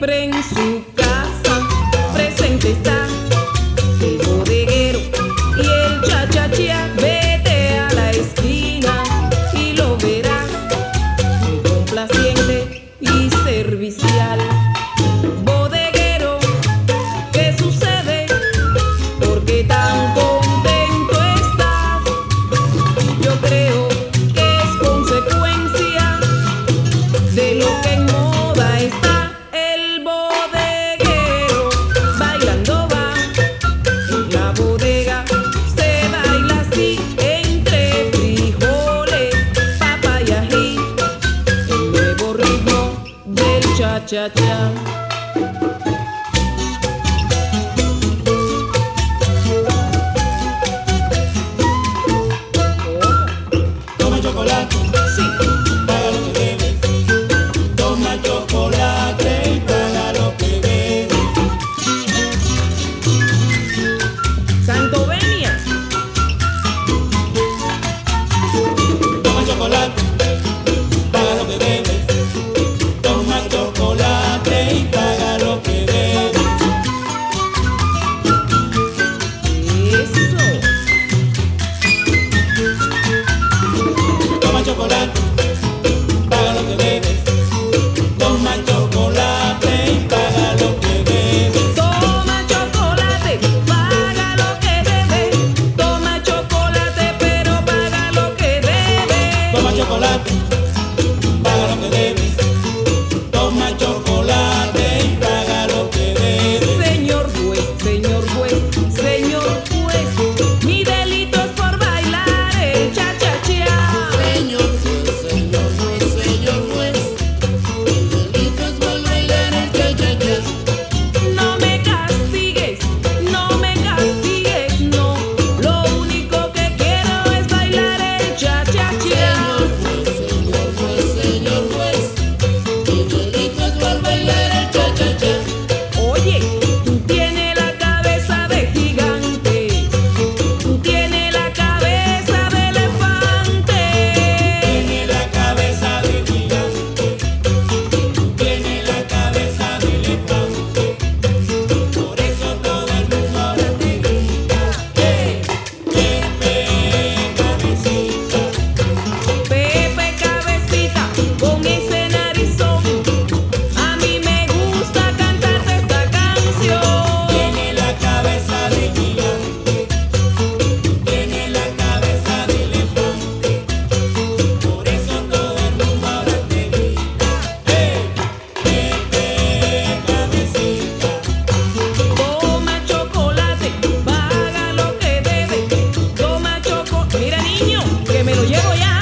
siempre en su casa presente está el bodeguero y el cha-cha-cha. Vete a la esquina y lo verás, muy complaciente y servicial. Bodeguero, ¿qué sucede? ¿Por qué tan contento estás? Yo creo que es consecuencia de lo que en moda está. El bodeguero bailando va en la bodega, se baila así entre frijoles, papa y ají, el nuevo ritmo del cha-cha-cha. Toma chocolate, Sí, paga lo que debes. Toma chocolate y paga lo que debes. Santo Venia. Toma chocolate, paga lo que debes. Toma chocolate y paga lo que debes. Eso. Toma chocolate, paga lo que debes. Toma chocolate y paga lo que debes. Toma chocolate, paga lo que debe. Toma chocolate, pero paga lo que debe. Toma chocolate, paga lo que debes. Toma chocolate y paga lo que debes. Señor juez, señor juez, señor juez, mi delito es por bailar el cha-cha-cha. Señor juez, señor juez, señor juez, el delito es por bailar el cha-cha-cha. No me castigues, no me castigues, no. Lo único que quiero es bailar el cha-cha-cha. Señor juez, señor juez, el delito es por bailar el cha-cha-cha. Oye, tú tienes la cabeza de gigante, tú tienes la cabeza de elefante. Tiene la cabeza de gigante, tiene la cabeza de elefante. Por eso todo el mundo ahora te grita: Pepe, cabecita! Pepe Cabecita, con ese narizón, a mí me gusta cantarte esta canción. Tiene la cabeza de gigante, tiene la cabeza de elefante. Por eso todo el mundo ahora te grita: Pepe, cabecita! Toma chocolate, paga lo que debe. Toma chocolate. Mira, niño, que me lo llevo ya.